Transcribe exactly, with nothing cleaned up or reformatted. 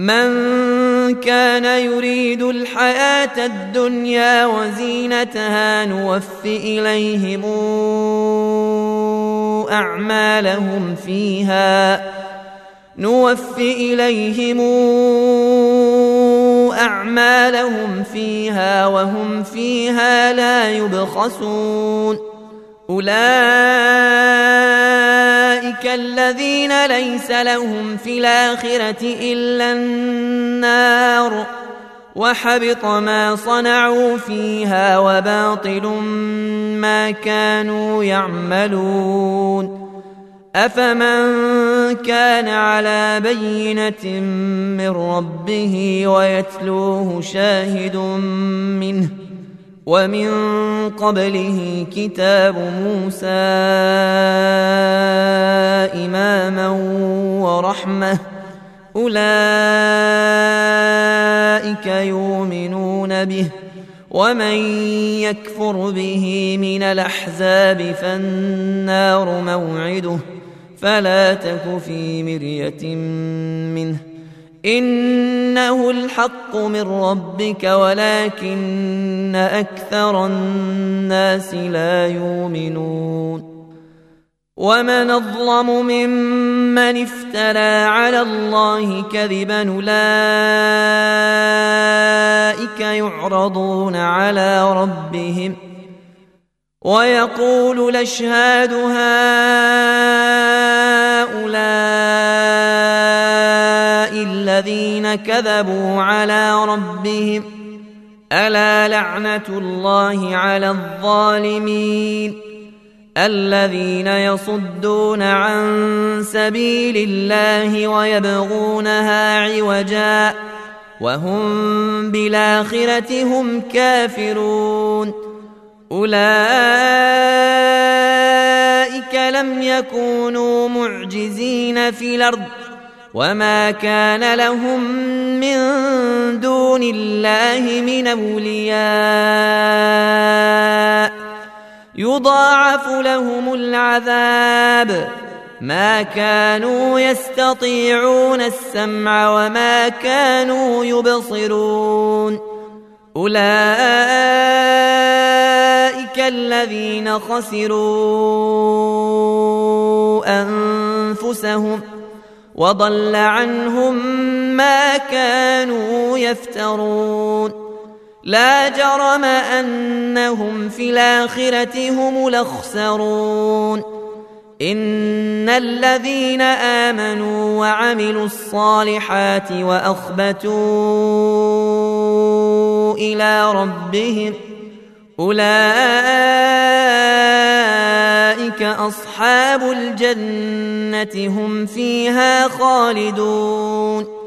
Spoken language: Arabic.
من كان يريد الحياة الدنيا وزينتها نوف إليهم أعمالهم فيها نوف إليهم أعمالهم فيها وهم فيها لا يبخسون. أولئك الذين ليس لهم في الآخرة إلا النار وحبط ما صنعوا فيها وباطل ما كانوا يعملون. أفمن كان على بينة من ربه ويتلوه شاهد منه ومن قبله كتاب موسى إماما ورحمة أولئك يؤمنون به ومن يكفر به من الأحزاب فالنار موعده فلا تك في مرية منه إنه الحق من ربك ولكن أكثر الناس لا يؤمنون. ومن أظلم ممن افترى على الله كذبا أولئك يعرضون على ربهم ويقول الأشهاد هؤلاء الذين كذبوا على ربهم ألا لعنة الله على الظالمين الذين يصدون عن سبيل الله ويبغونها عوجا وهم بالآخرة هم كافرون. أولئك لم يكونوا معجزين في الأرض وما كان لهم من دون الله من أولياء يضاعف لهم العذاب ما كانوا يستطيعون السمع وما كانوا يبصرون. أولئك الذين خسروا أنفسهم وضل عنهم ما كانوا يفترون. لا جرم أنهم في الآخرة هم الأخسرون. إن الذين آمنوا وعملوا الصالحات وأخبتوا إلى ربهم أولئك أصحاب الجنة هم فيها خالدون.